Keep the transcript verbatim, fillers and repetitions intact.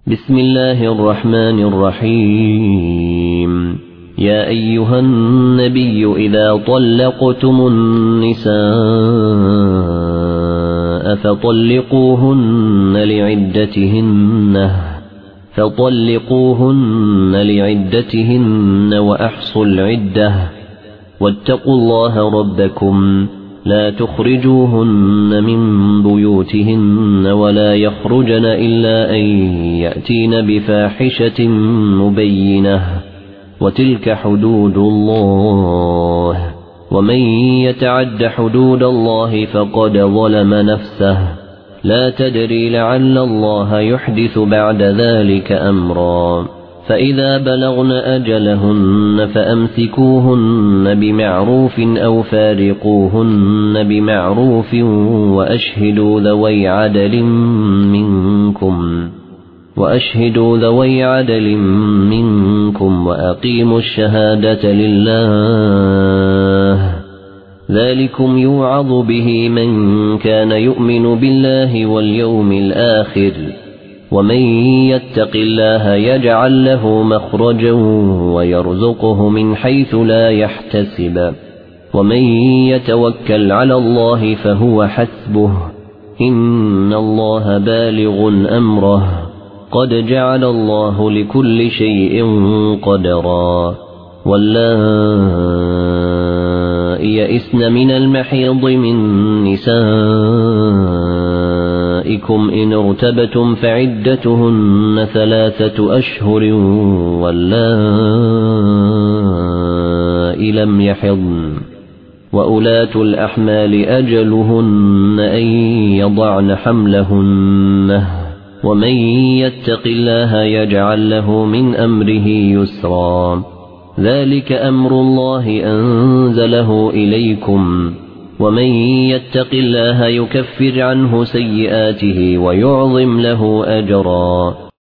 بسم الله الرحمن الرحيم. يا أيها النبي إذا طلقتم النساء فطلقوهن لعدتهن فطلقوهن لعدتهن وأحصوا العدة واتقوا الله ربكم لا تخرجوهن من بيوتهن ولا يخرجن إلا أن يأتين بفاحشة مبينة وتلك حدود الله ومن يتعد حدود الله فقد ظلم نفسه لا تدري لعل الله يحدث بعد ذلك أمرا. فإذا بلغن أجلهن فأمسكوهن بمعروف أو فارقوهن بمعروف وأشهدوا ذوي عدل منكم وأشهدوا ذوي عدل منكم وأقيموا الشهادة لله ذلكم يوعظ به من كان يؤمن بالله واليوم الآخر ومن يتق الله يجعل له مخرجا ويرزقه من حيث لا يحتسب ومن يتوكل على الله فهو حسبه إن الله بالغ أمره قد جعل الله لكل شيء قدرا. واللائي يئسن من المحيض من نسائكم إن ارتبتم فعدتهن ثلاثة أشهر واللائي لم يحضن وأولاة الأحمال أجلهن أن يضعن حملهن ومن يتق الله يجعل له من أمره يسرا. ذلك أمر الله أنزله إليكم ومن يتق الله يكفر عنه سيئاته ويعظم له أجرا.